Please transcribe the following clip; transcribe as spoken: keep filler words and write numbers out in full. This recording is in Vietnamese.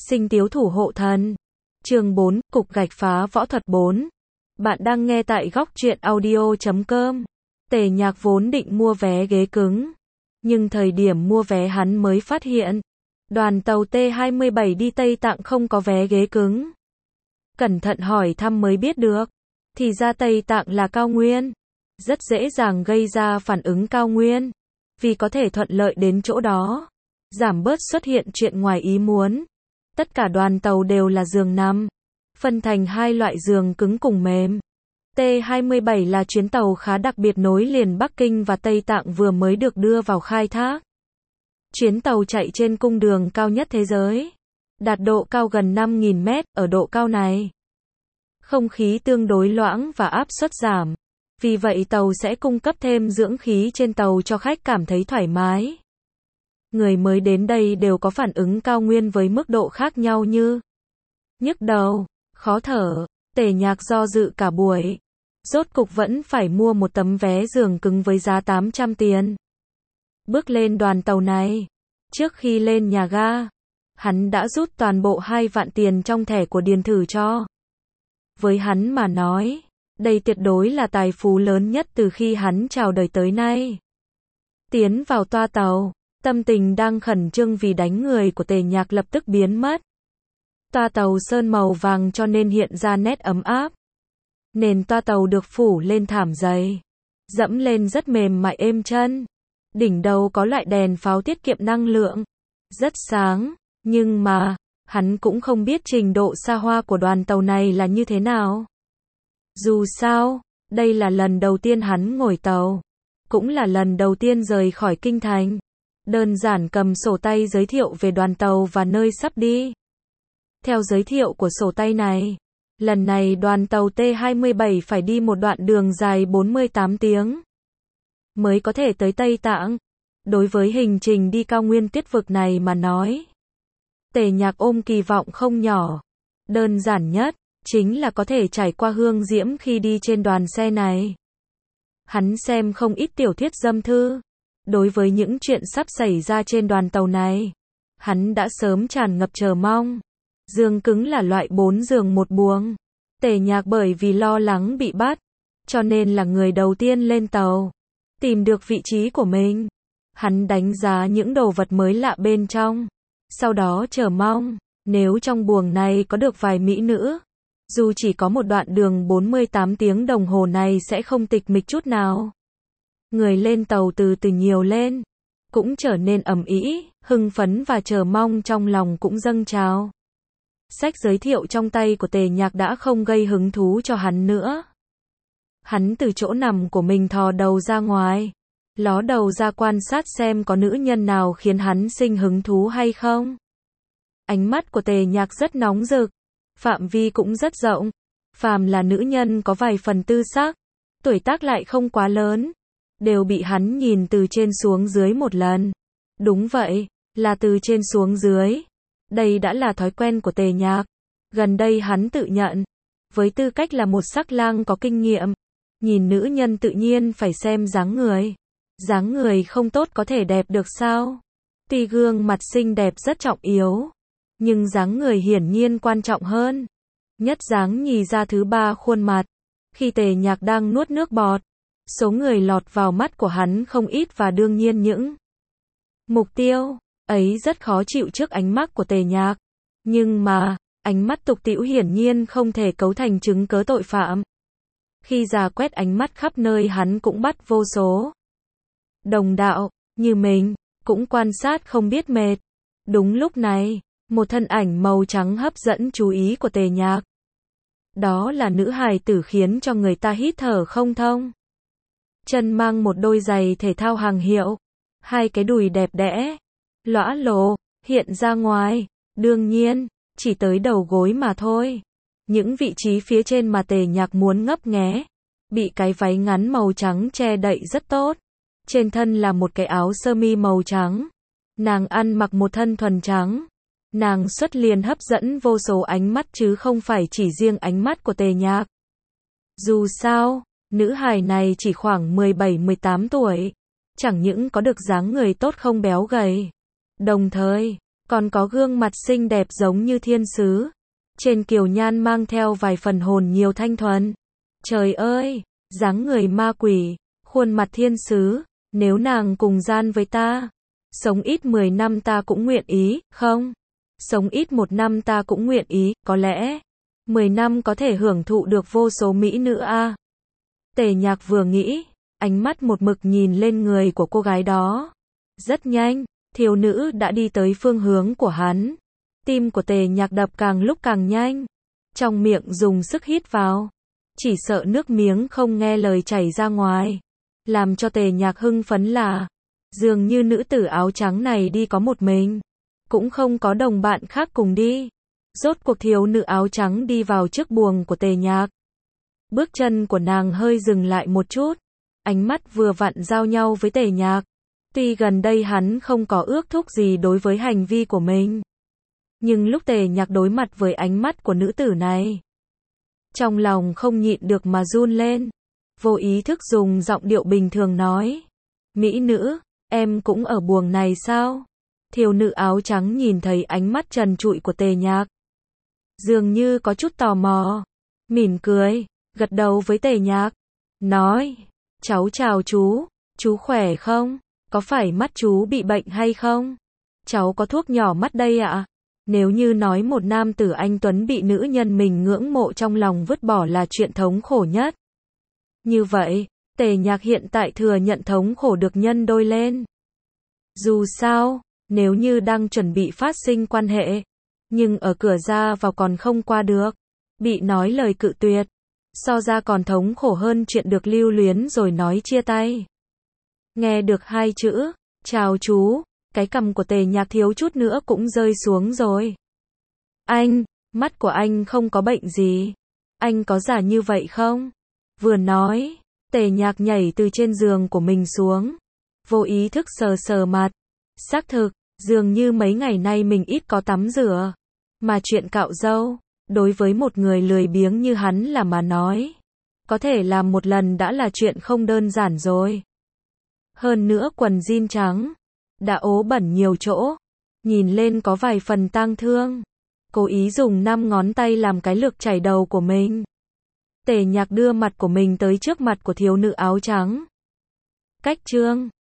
Sinh tiếu thủ hộ thần. Chương bốn, Cục gạch phá võ thuật bốn. Bạn đang nghe tại góc truyện audio chấm com. Tề Nhạc vốn định mua vé ghế cứng. Nhưng thời điểm mua vé hắn mới phát hiện. Đoàn tàu T hai mươi bảy đi Tây Tạng không có vé ghế cứng. Cẩn thận hỏi thăm mới biết được. Thì ra Tây Tạng là cao nguyên. Rất dễ dàng gây ra phản ứng cao nguyên. Vì có thể thuận lợi đến chỗ đó. Giảm bớt xuất hiện chuyện ngoài ý muốn. Tất cả đoàn tàu đều là giường nằm. Phân thành hai loại giường cứng cùng mềm. T hai mươi bảy là chuyến tàu khá đặc biệt nối liền Bắc Kinh và Tây Tạng vừa mới được đưa vào khai thác. Chuyến tàu chạy trên cung đường cao nhất thế giới. Đạt độ cao gần năm nghìn mét, ở độ cao này. Không khí tương đối loãng và áp suất giảm. Vì vậy tàu sẽ cung cấp thêm dưỡng khí trên tàu cho khách cảm thấy thoải mái. Người mới đến đây đều có phản ứng cao nguyên với mức độ khác nhau như nhức đầu, khó thở. Tề Nhạc do dự cả buổi. Rốt cục vẫn phải mua một tấm vé giường cứng với giá tám trăm tiền. Bước lên đoàn tàu này. Trước khi lên nhà ga, hắn đã rút toàn bộ hai vạn tiền trong thẻ của Điền Thử cho. Với hắn mà nói, đây tuyệt đối là tài phú lớn nhất từ khi hắn chào đời tới nay. Tiến vào toa tàu, tâm tình đang khẩn trương vì đánh người của Tề Nhạc lập tức biến mất. Toa tàu sơn màu vàng cho nên hiện ra nét ấm áp. Nền toa tàu được phủ lên thảm dày. Dẫm lên rất mềm mại êm chân. Đỉnh đầu có loại đèn pháo tiết kiệm năng lượng. Rất sáng, nhưng mà, hắn cũng không biết trình độ xa hoa của đoàn tàu này là như thế nào. Dù sao, đây là lần đầu tiên hắn ngồi tàu. Cũng là lần đầu tiên rời khỏi kinh thành. Đơn giản cầm sổ tay giới thiệu về đoàn tàu và nơi sắp đi. Theo giới thiệu của sổ tay này, lần này đoàn tàu T hai mươi bảy phải đi một đoạn đường dài bốn mươi tám tiếng mới có thể tới Tây Tạng. Đối với hành trình đi cao nguyên tuyết vực này mà nói, Tề Nhạc ôm kỳ vọng không nhỏ. Đơn giản nhất, chính là có thể trải qua hương diễm khi đi trên đoàn xe này. Hắn xem không ít tiểu thuyết dâm thư. Đối với những chuyện sắp xảy ra trên đoàn tàu này, hắn đã sớm tràn ngập chờ mong. Giường cứng là loại bốn giường một buồng. Tề Nhạc bởi vì lo lắng bị bắt, cho nên là người đầu tiên lên tàu. Tìm được vị trí của mình. Hắn đánh giá những đồ vật mới lạ bên trong. Sau đó chờ mong, nếu trong buồng này có được vài mỹ nữ, dù chỉ có một đoạn đường bốn mươi tám tiếng đồng hồ này sẽ không tịch mịch chút nào. Người lên tàu từ từ nhiều lên, cũng trở nên ầm ĩ, hưng phấn và chờ mong trong lòng cũng dâng trào. Sách giới thiệu trong tay của Tề Nhạc đã không gây hứng thú cho hắn nữa. Hắn từ chỗ nằm của mình thò đầu ra ngoài, ló đầu ra quan sát xem có nữ nhân nào khiến hắn sinh hứng thú hay không. Ánh mắt của Tề Nhạc rất nóng rực, phạm vi cũng rất rộng. Phàm là nữ nhân có vài phần tư sắc, tuổi tác lại không quá lớn, đều bị hắn nhìn từ trên xuống dưới một lần. Đúng vậy, là từ trên xuống dưới. Đây đã là thói quen của Tề Nhạc. Gần đây hắn tự nhận, với tư cách là một sắc lang có kinh nghiệm, nhìn nữ nhân tự nhiên phải xem dáng người. Dáng người không tốt có thể đẹp được sao? Tuy gương mặt xinh đẹp rất trọng yếu, nhưng dáng người hiển nhiên quan trọng hơn. Nhất dáng nhì ra thứ ba khuôn mặt. Khi Tề Nhạc đang nuốt nước bọt, số người lọt vào mắt của hắn không ít và đương nhiên những mục tiêu ấy rất khó chịu trước ánh mắt của Tề Nhạc. Nhưng mà, ánh mắt tục tĩu hiển nhiên không thể cấu thành chứng cớ tội phạm. Khi rà quét ánh mắt khắp nơi hắn cũng bắt vô số đồng đạo, như mình, cũng quan sát không biết mệt. Đúng lúc này, một thân ảnh màu trắng hấp dẫn chú ý của Tề Nhạc. Đó là nữ hài tử khiến cho người ta hít thở không thông. Chân mang một đôi giày thể thao hàng hiệu, hai cái đùi đẹp đẽ, lõa lồ, hiện ra ngoài, đương nhiên, chỉ tới đầu gối mà thôi. Những vị trí phía trên mà Tề Nhạc muốn ngấp nghé, bị cái váy ngắn màu trắng che đậy rất tốt. Trên thân là một cái áo sơ mi màu trắng. Nàng ăn mặc một thân thuần trắng. Nàng xuất liền hấp dẫn vô số ánh mắt chứ không phải chỉ riêng ánh mắt của Tề Nhạc. Dù sao, nữ hài này chỉ khoảng mười bảy mười tám tuổi. Chẳng những có được dáng người tốt không béo gầy. Đồng thời, còn có gương mặt xinh đẹp giống như thiên sứ. Trên kiều nhan mang theo vài phần hồn nhiều thanh thuần. Trời ơi, dáng người ma quỷ, khuôn mặt thiên sứ, nếu nàng cùng gian với ta, sống ít mười năm ta cũng nguyện ý, không? Sống ít một năm ta cũng nguyện ý, có lẽ mười năm có thể hưởng thụ được vô số mỹ nữ a. Tề Nhạc vừa nghĩ, ánh mắt một mực nhìn lên người của cô gái đó. Rất nhanh, thiếu nữ đã đi tới phương hướng của hắn. Tim của Tề Nhạc đập càng lúc càng nhanh. Trong miệng dùng sức hít vào. Chỉ sợ nước miếng không nghe lời chảy ra ngoài. Làm cho Tề Nhạc hưng phấn là, dường như nữ tử áo trắng này đi có một mình. Cũng không có đồng bạn khác cùng đi. Rốt cuộc thiếu nữ áo trắng đi vào trước buồng của Tề Nhạc. Bước chân của nàng hơi dừng lại một chút. Ánh mắt vừa vặn giao nhau với Tề Nhạc. Tuy gần đây hắn không có ước thúc gì đối với hành vi của mình. Nhưng lúc Tề Nhạc đối mặt với ánh mắt của nữ tử này, trong lòng không nhịn được mà run lên. Vô ý thức dùng giọng điệu bình thường nói. Mỹ nữ, em cũng ở buồng này sao? Thiếu nữ áo trắng nhìn thấy ánh mắt trần trụi của Tề Nhạc. Dường như có chút tò mò. Mỉm cười, gật đầu với Tề Nhạc. Nói, cháu chào chú, chú khỏe không? Có phải mắt chú bị bệnh hay không? Cháu có thuốc nhỏ mắt đây ạ? À? Nếu như nói một nam tử anh tuấn bị nữ nhân mình ngưỡng mộ trong lòng vứt bỏ là chuyện thống khổ nhất. Như vậy, Tề Nhạc hiện tại thừa nhận thống khổ được nhân đôi lên. Dù sao, nếu như đang chuẩn bị phát sinh quan hệ, nhưng ở cửa ra vào còn không qua được, bị nói lời cự tuyệt, so ra còn thống khổ hơn chuyện được lưu luyến rồi nói chia tay. Nghe được hai chữ, chào chú, cái cằm của Tề Nhạc thiếu chút nữa cũng rơi xuống rồi. Anh, mắt của anh không có bệnh gì. Anh có giả như vậy không? Vừa nói, Tề Nhạc nhảy từ trên giường của mình xuống. Vô ý thức sờ sờ mặt. Xác thực, dường như mấy ngày nay mình ít có tắm rửa. Mà chuyện cạo râu, đối với một người lười biếng như hắn là mà nói, có thể làm một lần đã là chuyện không đơn giản rồi. Hơn nữa quần jean trắng, đã ố bẩn nhiều chỗ, nhìn lên có vài phần tang thương. Cố ý dùng năm ngón tay làm cái lược chảy đầu của mình. Tề Nhạc đưa mặt của mình tới trước mặt của thiếu nữ áo trắng. Cách chương